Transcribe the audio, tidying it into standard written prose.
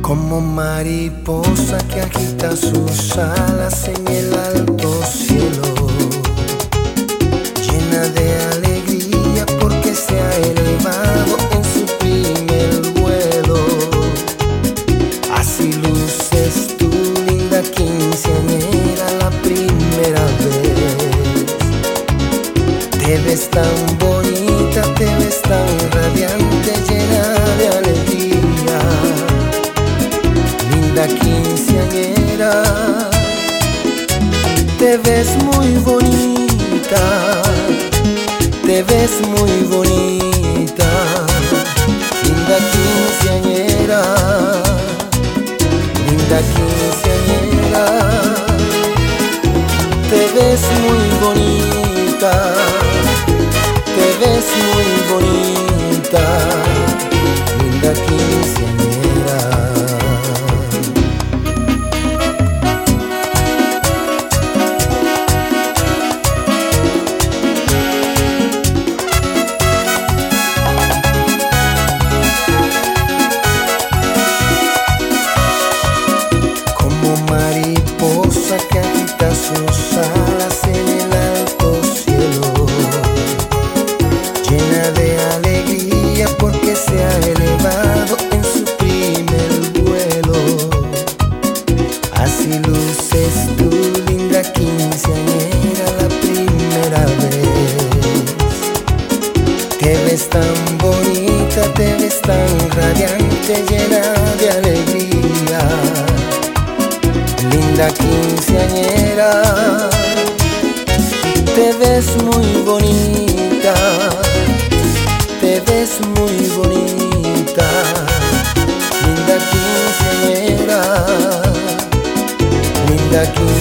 Como mariposa que agita sus alas en el alto cielo, llena de alegría porque se ha elevado en su primer vuelo. Así luces tu linda quinceañera la primera vez. Te ves tan bonita, te ves tan radiante, llena de alegría. Linda quinceañera, te ves muy bonita, te ves muy bonita. Linda quinceañera, linda quinceañera, te ves muy bonita, te ves muy bonita. Linda quinceañera. Mariposa que agita sus alas en el alto cielo, llena de alegría porque se ha elevado en su primer vuelo. Así luces tu linda quinceañera la primera vez. Te ves tan bonita, te ves tan radiante, llena de alegría. Linda quinceañera, te ves muy bonita, te ves muy bonita. Linda quinceañera, linda quinceañera.